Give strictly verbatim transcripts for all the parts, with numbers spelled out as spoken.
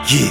Yeah.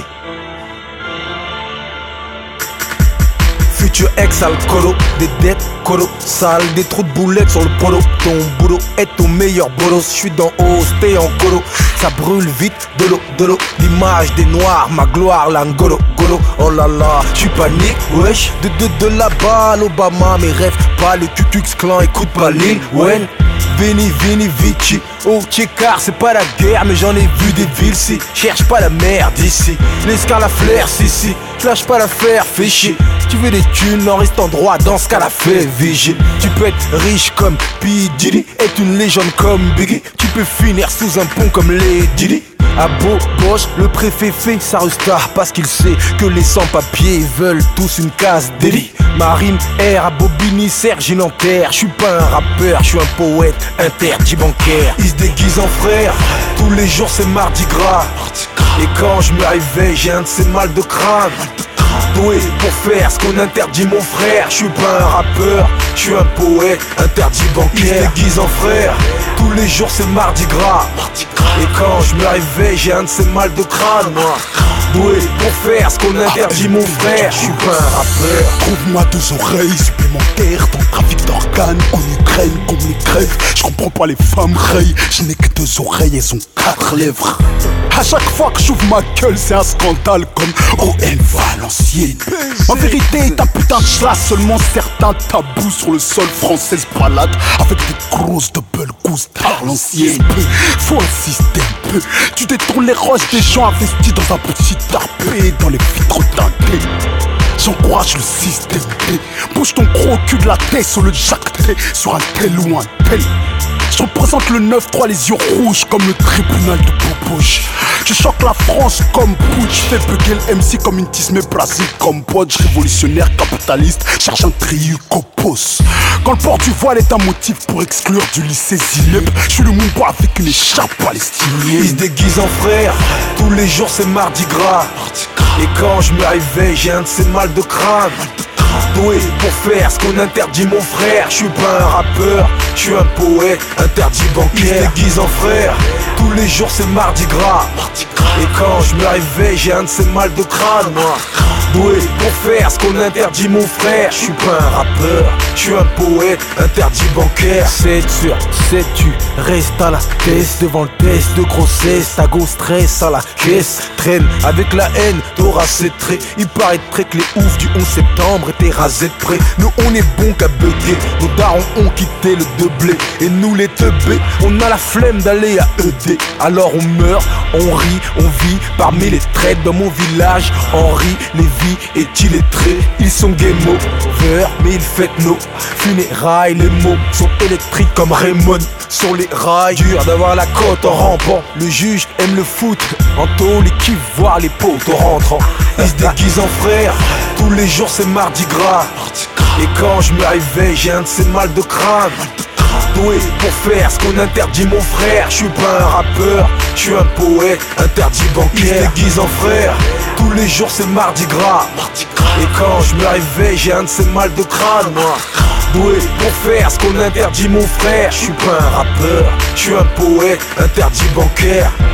Futur ex-alcoolo, des dettes colossales, des trous de boulettes sur le polo. Ton boulot est au meilleur bolos. J'suis dans haut, t'es en colo. Ça brûle vite, de l'eau, de l'eau. L'image des noirs, ma gloire, l'angolo, golo. Oh là là, j'suis panique, wesh. De de de la balle, Obama, mes rêves. Pas le Ku Klux Klan, écoute pas Lil Wayne. Vini, Vini, Vici. Oh, car c'est pas la guerre, mais j'en ai vu des villes si. Cherche pas la merde ici. L'escar la flair, si si. Lâche pas l'affaire, fais chier. Si tu veux des thunes, en restant droit, dans ce cas la fait vigile. Tu peux être riche comme P. Diddy, être une légende comme Biggie. Tu peux finir sous un pont comme les Diddy. À beau gauche, le préfet fait sa rustar parce qu'il sait que les sans-papiers veulent tous une case délit. Marine R à Bobigny, Serge Nanterre. J'suis pas un rappeur, j'suis un poète interdit bancaire. Il se déguise en frère, tous les jours c'est mardi gras. Et quand je me réveille, j'ai un de ces mal de crâne. Doué pour faire ce qu'on interdit mon frère. J'suis pas un rappeur, j'suis un poète interdit bancaire. Il se déguise en frère, tous les jours c'est mardi gras. Et quand je me réveille, j'ai un de ces mal de crâne, moi. Doué pour faire ce qu'on interdit mon frère. J'suis pas un rappeur. Trouve-moi deux oreilles supplémentaires dans le trafic d'organes en Ukraine comme les grèves. Je comprends pas les femmes rayes. Je n'ai que deux oreilles, elles ont quatre lèvres. À chaque fois que j'ouvre ma gueule, c'est un scandale comme O L Valenciennes. En vérité, ta putain de chasse, seulement certains tabous sur le sol français se baladent avec des grosses double gousses à l'ancienne. Faut insister un peu. Tu détournes les roches des gens investis dans un petit tarpé dans les vitres teintées. J'encourage le système T. Bouge ton gros cul de la tête sur le Jacques T. Sur un tel ou un tel. Je représente le neuf trois, les yeux rouges comme le tribunal de Bobouche. Je choque la France comme Butch. Fais bugger le M C comme une tismée Brésil comme Bodge. Révolutionnaire capitaliste, cherche un triu copos. Quand le port du voile est un motif pour exclure du lycée Zineb, je suis le Moumba avec une écharpe palestinienne. Il se déguise en frère, tous les jours c'est mardi gras. Et quand je me réveille, j'ai un de ces mal de crâne. Doué pour faire ce qu'on interdit mon frère. J'suis pas un rappeur, j'suis un poète interdit bancaire. Il se déguise en frère, tous les jours c'est mardi gras. Et quand je me réveille, j'ai un de ces mal de crâne, moi. Doué pour faire ce qu'on interdit mon frère. J'suis pas un rappeur, j'suis un poète interdit bancaire. C'est sûr, sais-tu, reste à la caisse devant le test de grossesse. Ta go stress à la caisse, traîne avec la haine, t'auras ses traits. Il paraîtrait que les oufs du onze septembre étaient rasés de près. Nous on est bon qu'à bugger, nos darons ont quitté le deblé. Et nous les teubés, on a la flemme d'aller à E D. Alors on meurt, on rit, on vit parmi les traites. Dans mon village, Henri, Lévi est illettré. Ils sont game over, mais ils fêtent nos funérailles. Les mots sont électriques comme Raymond sur les rails. Dur d'avoir la cote en rampant. Le juge aime le foot, en tôle et kiffe voir les potes au rentrant. Ils se déguisent en frère, tous les jours c'est mardi gras. Et quand je me réveille, j'ai un de ces mal de crâne. Doué pour faire ce qu'on interdit mon frère. J'suis pas un rappeur, j'suis un poète interdit bancaire. Il se déguise en frère, tous les jours c'est mardi gras. Et quand je me réveille, j'ai un de ces mal de crâne, moi. Doué pour faire ce qu'on interdit mon frère. J'suis pas un rappeur, j'suis un poète interdit bancaire.